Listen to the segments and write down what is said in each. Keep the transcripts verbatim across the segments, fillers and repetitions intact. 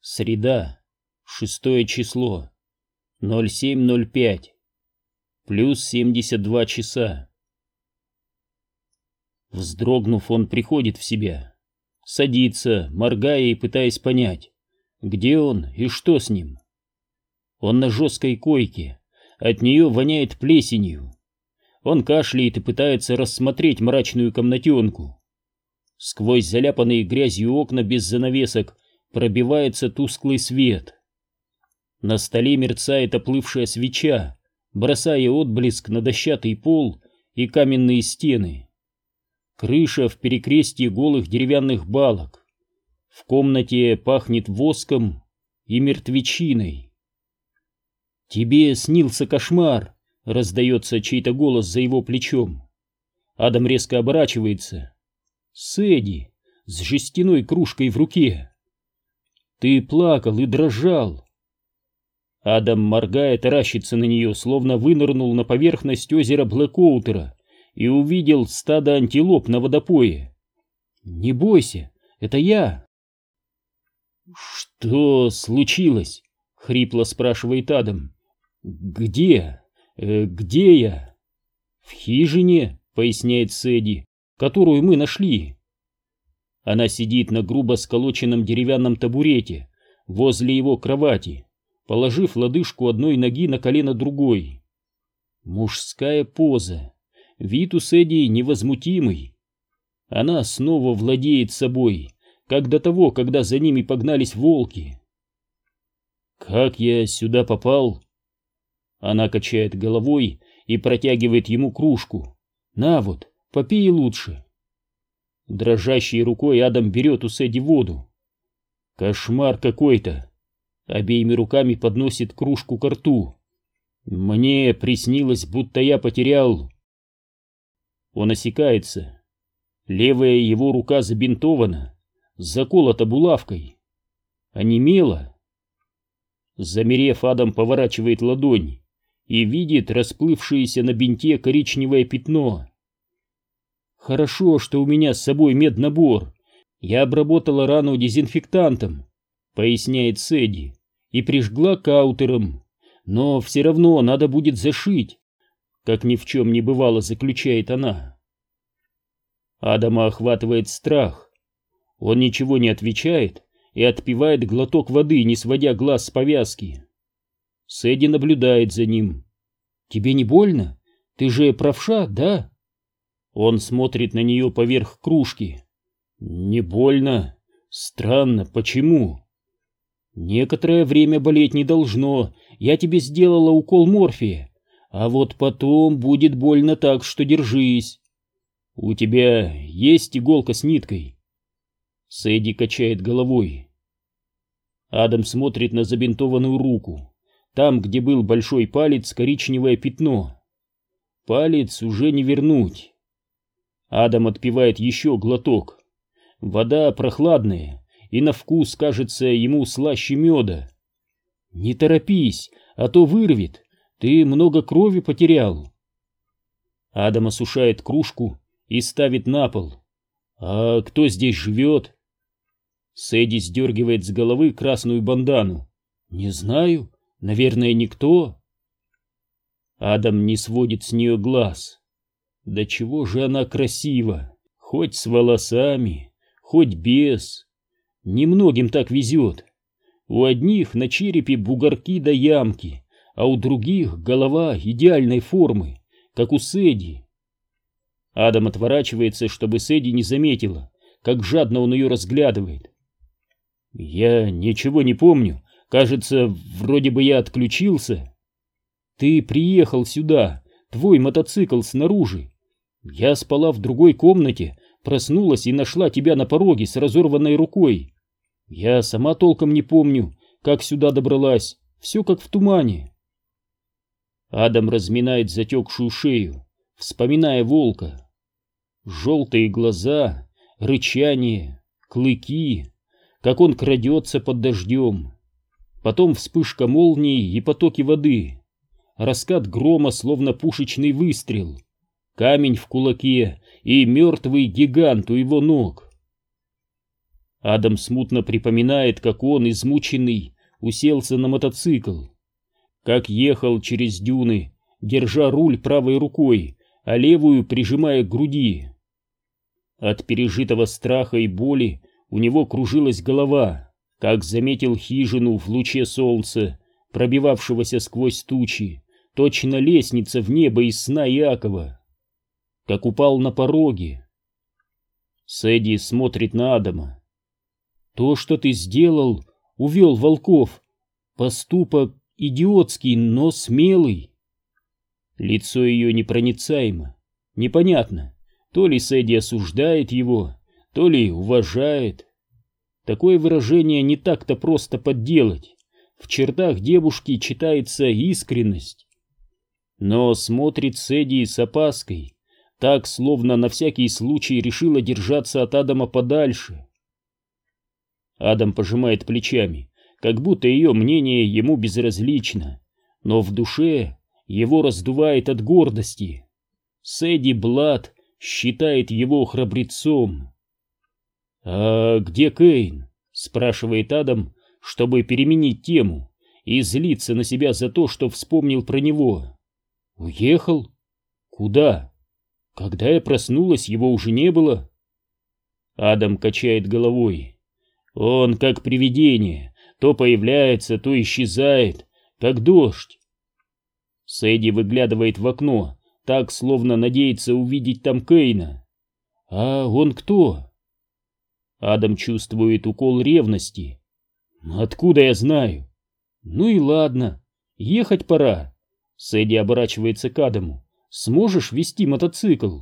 Среда, шестое число, ноль семь ноль пять, плюс семьдесят два часа. Вздрогнув, он приходит в себя, садится, моргая и пытаясь понять, где он и что с ним. Он на жесткой койке, от нее воняет плесенью. Он кашляет и пытается рассмотреть мрачную комнатенку. Сквозь заляпанные грязью окна без занавесок пробивается тусклый свет. На столе мерцает оплывшая свеча, бросая отблеск на дощатый пол и каменные стены. Крыша в перекрестье голых деревянных балок. В комнате пахнет воском и мертвечиной. «Тебе снился кошмар!» — раздается чей-то голос за его плечом. Адам резко оборачивается. Сэдди с жестяной кружкой в руке. «Ты плакал и дрожал!» Адам, моргая, таращится на нее, словно вынырнул на поверхность озера Блэкоутера и увидел стадо антилоп на водопое. «Не бойся, это я!» «Что случилось?» — хрипло спрашивает Адам. «Где? Э, где я?» «В хижине», — поясняет Сэдди, — «которую мы нашли». Она сидит на грубо сколоченном деревянном табурете возле его кровати, положив лодыжку одной ноги на колено другой. Мужская поза, вид у Сэдди невозмутимый. Она снова владеет собой, как до того, когда за ними погнались волки. «Как я сюда попал?» Она качает головой и протягивает ему кружку. «На вот, попей лучше». Дрожащей рукой Адам берет у Сэдди воду. «Кошмар какой-то!» Обеими руками подносит кружку ко рту. «Мне приснилось, будто я потерял...» Он осекается. Левая его рука забинтована, заколота булавкой. Онемела. Замерев, Адам поворачивает ладонь и видит расплывшееся на бинте коричневое пятно. «Хорошо, что у меня с собой меднабор. Я обработала рану дезинфектантом», — поясняет Сэдди, «и прижгла каутером. Но все равно надо будет зашить», — как ни в чем не бывало, заключает она. Адама охватывает страх. Он ничего не отвечает и отпивает глоток воды, не сводя глаз с повязки. Сэдди наблюдает за ним. «Тебе не больно? Ты же правша, да?» Он смотрит на нее поверх кружки. «Не больно? Странно, почему?» «Некоторое время болеть не должно. Я тебе сделала укол морфия. А вот потом будет больно так, что держись. У тебя есть иголка с ниткой?» Сэдди качает головой. Адам смотрит на забинтованную руку. Там, где был большой палец, коричневое пятно. Палец уже не вернуть. Адам отпивает еще глоток. Вода прохладная, и на вкус кажется ему слаще меда. «Не торопись, а то вырвет. Ты много крови потерял». Адам осушает кружку и ставит на пол. «А кто здесь живет?» Сэдди сдергивает с головы красную бандану. «Не знаю, наверное, никто». Адам не сводит с нее глаз. Да чего же она красива, хоть с волосами, хоть без. Немногим так везет. У одних на черепе бугорки да ямки, а у других голова идеальной формы, как у Сэдди. Адам отворачивается, чтобы Сэдди не заметила, как жадно он ее разглядывает. «Я ничего не помню. Кажется, вроде бы я отключился». «Ты приехал сюда, твой мотоцикл снаружи. Я спала в другой комнате, проснулась и нашла тебя на пороге с разорванной рукой. Я сама толком не помню, как сюда добралась, все как в тумане». Адам разминает затекшую шею, вспоминая волка. Желтые глаза, рычание, клыки, как он крадется под дождем. Потом вспышка молнии и потоки воды, раскат грома, словно пушечный выстрел, камень в кулаке и мертвый гигант у его ног. Адам смутно припоминает, как он, измученный, уселся на мотоцикл, как ехал через дюны, держа руль правой рукой, а левую прижимая к груди. От пережитого страха и боли у него кружилась голова, как заметил хижину в луче солнца, пробивавшегося сквозь тучи, точно лестница в небо из сна Иакова. Как упал на пороге. Сэдди смотрит на Адама. То, что ты сделал, увел волков. Поступок идиотский, но смелый. Лицо ее непроницаемо. Непонятно, то ли Сэдди осуждает его, то ли уважает. Такое выражение не так-то просто подделать. В чертах девушки читается искренность. Но смотрит Сэдди с опаской, так, словно на всякий случай решила держаться от Адама подальше. Адам пожимает плечами, как будто ее мнение ему безразлично, но в душе его раздувает от гордости. Сэдди Блад считает его храбрецом. «А где Кейн?» — спрашивает Адам, чтобы переменить тему и злиться на себя за то, что вспомнил про него. «Уехал? Куда? Когда я проснулась, его уже не было». Адам качает головой. «Он как привидение, то появляется, то исчезает, как дождь». Сэдди выглядывает в окно, так, словно надеется увидеть там Кейна. «А он кто?» Адам чувствует укол ревности. «Откуда я знаю?» «Ну и ладно, ехать пора». Сэдди оборачивается к Адаму. «Сможешь вести мотоцикл?»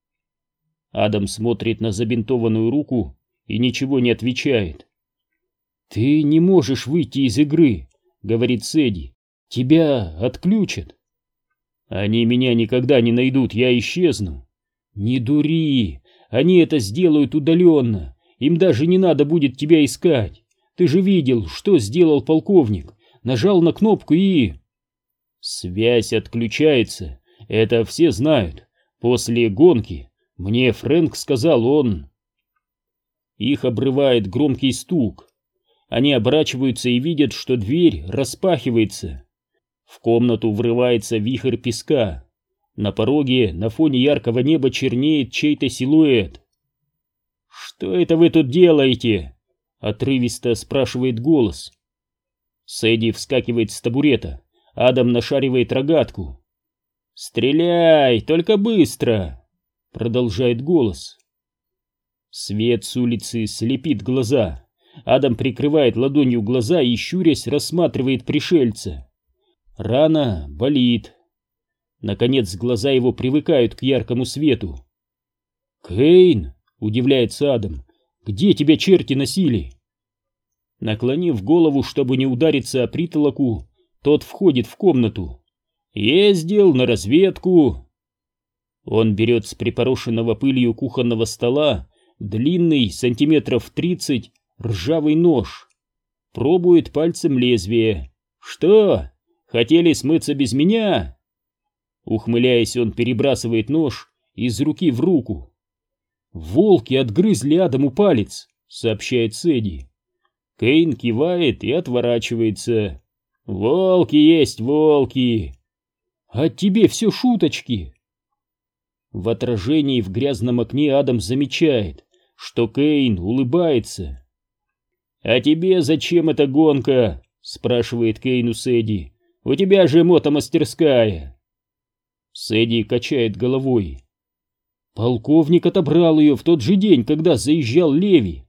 Адам смотрит на забинтованную руку и ничего не отвечает. «Ты не можешь выйти из игры», — говорит Сэдди. «Тебя отключат». «Они меня никогда не найдут, я исчезну». «Не дури, они это сделают удаленно, им даже не надо будет тебя искать. Ты же видел, что сделал полковник, нажал на кнопку и...» «Связь отключается, это все знают. После гонки мне Фрэнк сказал, он...» Их обрывает громкий стук. Они оборачиваются и видят, что дверь распахивается. В комнату врывается вихрь песка. На пороге на фоне яркого неба чернеет чей-то силуэт. «Что это вы тут делаете?» — отрывисто спрашивает голос. Сэдди вскакивает с табурета. Адам нашаривает рогатку. «Стреляй, только быстро!» — продолжает голос. Свет с улицы слепит глаза. Адам прикрывает ладонью глаза и, щурясь, рассматривает пришельца. Рана болит. Наконец глаза его привыкают к яркому свету. «Кейн!» — удивляется Адам. «Где тебя черти носили?» Наклонив голову, чтобы не удариться о притолоку, тот входит в комнату. «Ездил на разведку». Он берет с припорошенного пылью кухонного стола длинный, сантиметров тридцать, ржавый нож. Пробует пальцем лезвие. «Что? Хотели смыться без меня?» Ухмыляясь, он перебрасывает нож из руки в руку. «Волки отгрызли Адаму палец», — сообщает Сэдди. Кейн кивает и отворачивается. «Волки есть волки!» «А тебе все шуточки!» В отражении в грязном окне Адам замечает, что Кейн улыбается. «А тебе зачем эта гонка?» — спрашивает Кейн у Сэдди. «У тебя же мотомастерская!» Сэдди качает головой. «Полковник отобрал ее в тот же день, когда заезжал Леви».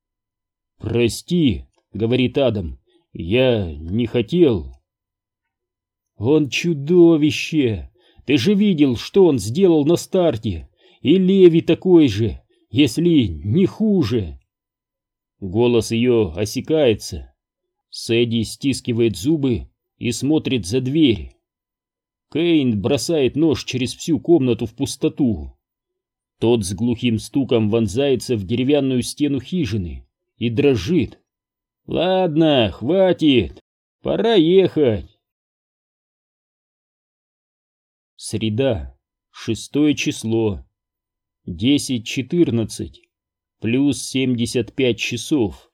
«Прости», — говорит Адам, — «я не хотел». «Он чудовище! Ты же видел, что он сделал на старте, и Леви такой же, если не хуже». Голос ее осекается. Сэдди стискивает зубы и смотрит за дверь. Кейн бросает нож через всю комнату в пустоту. Тот с глухим стуком вонзается в деревянную стену хижины и дрожит. «Ладно, хватит, пора ехать». Среда, шестое число, десять четырнадцать. плюс семьдесят пять часов.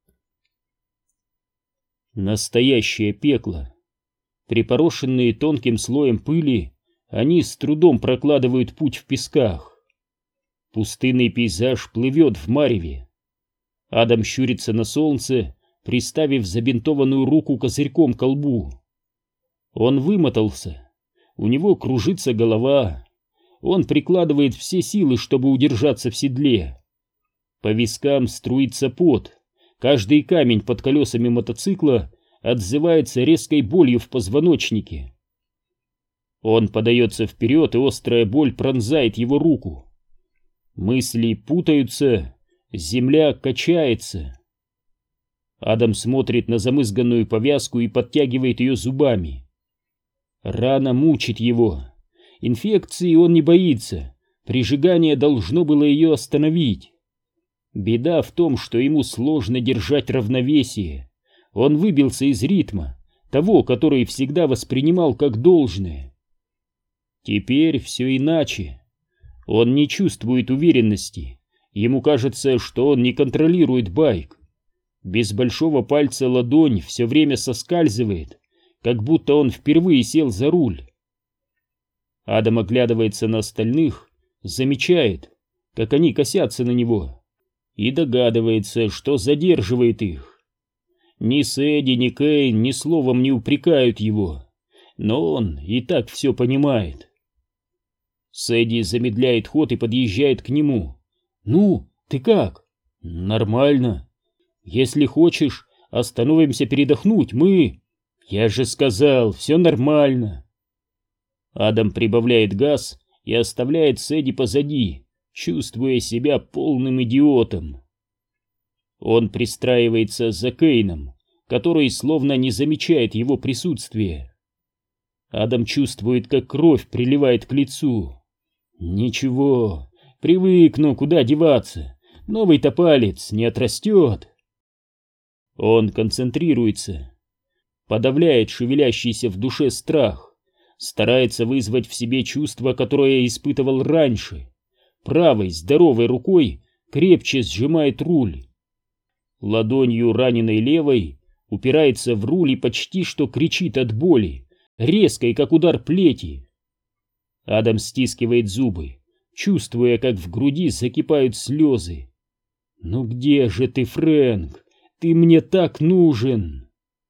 Настоящее пекло. Припорошенные тонким слоем пыли, они с трудом прокладывают путь в песках. Пустынный пейзаж плывет в мареве. Адам щурится на солнце, приставив забинтованную руку козырьком к лбу. Он вымотался, у него кружится голова, он прикладывает все силы, чтобы удержаться в седле. По вискам струится пот, каждый камень под колесами мотоцикла отзывается резкой болью в позвоночнике. Он подается вперед, и острая боль пронзает его руку. Мысли путаются, земля качается. Адам смотрит на замызганную повязку и подтягивает ее зубами. Рана мучит его. Инфекции он не боится. Прижигание должно было ее остановить. Беда в том, что ему сложно держать равновесие. Он выбился из ритма, того, который всегда воспринимал как должное. Теперь все иначе. Он не чувствует уверенности. Ему кажется, что он не контролирует байк. Без большого пальца ладонь все время соскальзывает, как будто он впервые сел за руль. Адам оглядывается на остальных, замечает, как они косятся на него, и догадывается, что задерживает их. Ни Сэдди, ни Кейн ни словом не упрекают его, но он и так все понимает. Сэдди замедляет ход и подъезжает к нему. «Ну, ты как?» «Нормально. Если хочешь, остановимся передохнуть, мы...» «Я же сказал, все нормально». Адам прибавляет газ и оставляет Сэдди позади, чувствуя себя полным идиотом. Он пристраивается за Кейном, который словно не замечает его присутствия. Адам чувствует, как кровь приливает к лицу. «Ничего, привыкну, куда деваться, новый-то палец не отрастет». Он концентрируется, подавляет шевелящийся в душе страх, старается вызвать в себе чувство, которое испытывал раньше. Правой, здоровой рукой крепче сжимает руль. Ладонью раненой левой упирается в руль и почти что кричит от боли, резкой, как удар плети. Адам стискивает зубы, чувствуя, как в груди закипают слезы. «Ну где же ты, Фрэнк? Ты мне так нужен!»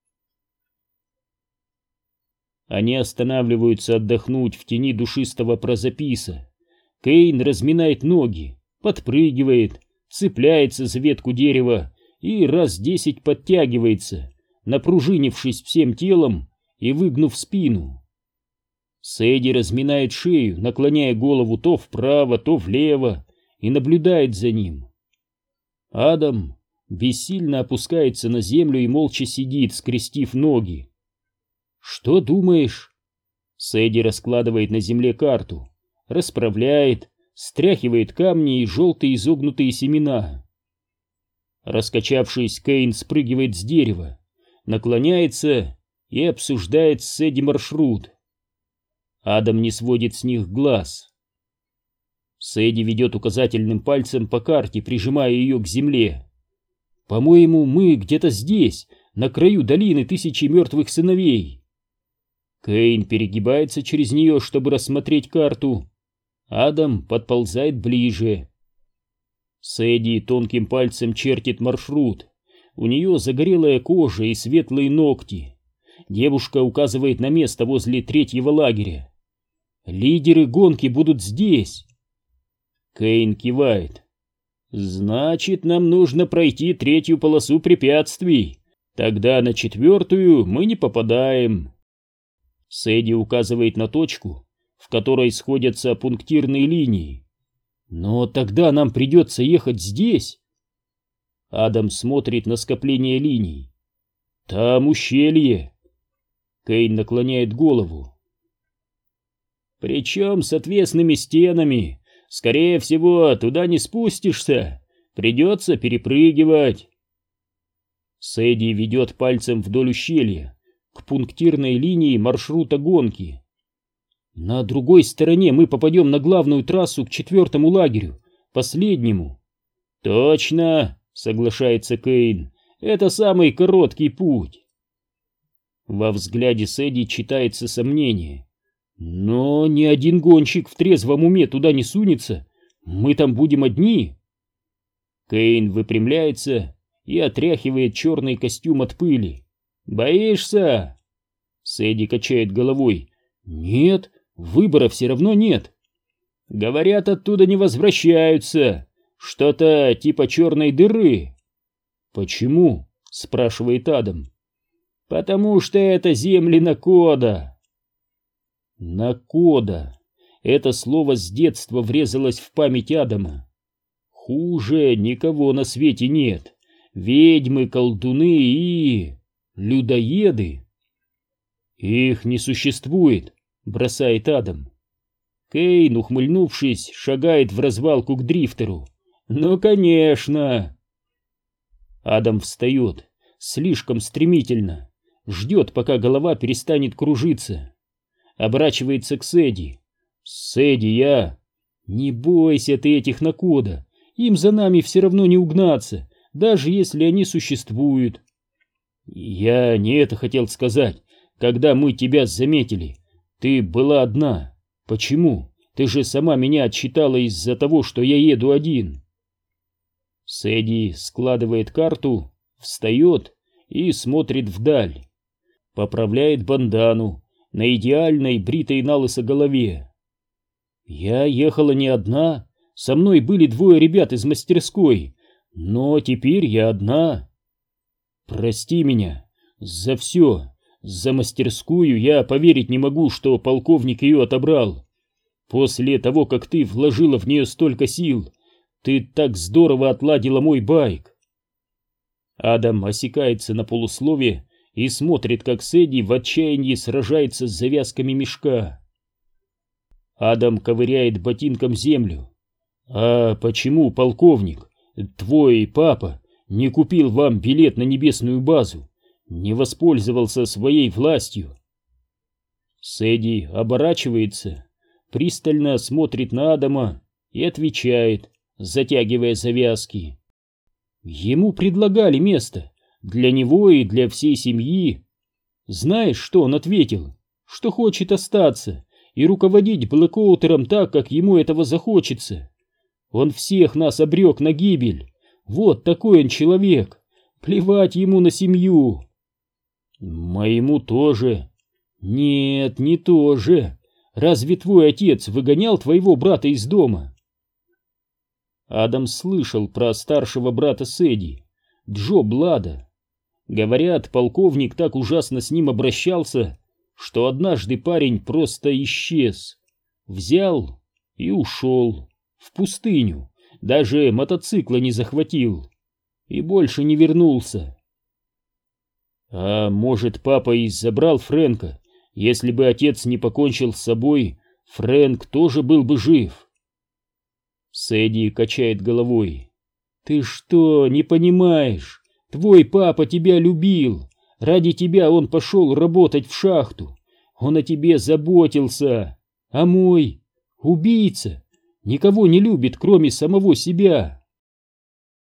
Они останавливаются отдохнуть в тени душистого прозаписа. Кейн разминает ноги, подпрыгивает, цепляется за ветку дерева и раз десять подтягивается, напружинившись всем телом и выгнув спину. Сэдди разминает шею, наклоняя голову то вправо, то влево, и наблюдает за ним. Адам бессильно опускается на землю и молча сидит, скрестив ноги. «Что думаешь?» Сэдди раскладывает на земле карту, расправляет, стряхивает камни и желтые изогнутые семена. Раскачавшись, Кейн спрыгивает с дерева, наклоняется и обсуждает с Сэдди маршрут. Адам не сводит с них глаз. Сэдди ведет указательным пальцем по карте, прижимая ее к земле. «По-моему, мы где-то здесь, на краю долины тысячи мертвых сыновей». Кейн перегибается через нее, чтобы рассмотреть карту. Адам подползает ближе. Сэдди тонким пальцем чертит маршрут. У нее загорелая кожа и светлые ногти. Девушка указывает на место возле третьего лагеря. «Лидеры гонки будут здесь!» Кейн кивает. «Значит, нам нужно пройти третью полосу препятствий. Тогда на четвертую мы не попадаем». Сэдди указывает на точку, в которой сходятся пунктирные линии. «Но тогда нам придется ехать здесь». Адам смотрит на скопление линий. «Там ущелье». Кейн наклоняет голову. «Причем с отвесными стенами. Скорее всего, туда не спустишься. Придется перепрыгивать». Сэдди ведет пальцем вдоль ущелья, к пунктирной линии маршрута гонки. «На другой стороне мы попадем на главную трассу к четвертому лагерю, последнему». Точно, соглашается Кейн, это самый короткий путь. Во взгляде Сэдди читается сомнение. Но ни один гонщик в трезвом уме туда не сунется, мы там будем одни. Кейн выпрямляется и отряхивает черный костюм от пыли. Боишься? Сэдди качает головой. Нет, выбора все равно нет. Говорят, оттуда не возвращаются. Что-то типа черной дыры. Почему? Спрашивает Адам. Потому что это земли Накода. Накода. Это слово с детства врезалось в память Адама. Хуже никого на свете нет. Ведьмы, колдуны и... людоеды. Их не существует, бросает Адам. Кейн, ухмыльнувшись, шагает в развалку к дрифтеру. Ну, конечно. Адам встает слишком стремительно, ждет, пока голова перестанет кружиться. Оборачивается к Сэдди. Сэдди, я... Не бойся ты этих Накода, им за нами все равно не угнаться, даже если они существуют. Я не это хотел сказать. Когда мы тебя заметили, ты была одна. Почему? Ты же сама меня отсчитала из-за того, что я еду один. Сэдди складывает карту, встает и смотрит вдаль. Поправляет бандану на идеальной бритой налысо голове. Я ехала не одна, со мной были двое ребят из мастерской, но теперь я одна. Прости меня за все. За мастерскую я поверить не могу, что полковник ее отобрал. После того, как ты вложила в нее столько сил, ты так здорово отладила мой байк. Адам осекается на полуслове и смотрит, как Сэдди в отчаянии сражается с завязками мешка. Адам ковыряет ботинком землю. А почему, полковник, твой папа не купил вам билет на небесную базу? Не воспользовался своей властью? Сэдди оборачивается, пристально смотрит на Адама и отвечает, затягивая завязки. Ему предлагали место для него и для всей семьи. Знаешь, что он ответил? Что хочет остаться и руководить Блэкоутером так, как ему этого захочется. Он всех нас обрек на гибель. Вот такой он человек. Плевать ему на семью. Моему тоже. Нет, не тоже. Разве твой отец выгонял твоего брата из дома? Адам слышал про старшего брата Сэдди, Джо Блада. Говорят, полковник так ужасно с ним обращался, что однажды парень просто исчез. Взял и ушел в пустыню, даже мотоцикла не захватил и больше не вернулся. А может, папа и забрал Фрэнка? Если бы отец не покончил с собой, Фрэнк тоже был бы жив. Сэдди качает головой. Ты что, не понимаешь? Твой папа тебя любил. Ради тебя он пошел работать в шахту. Он о тебе заботился. А мой убийца никого не любит, кроме самого себя.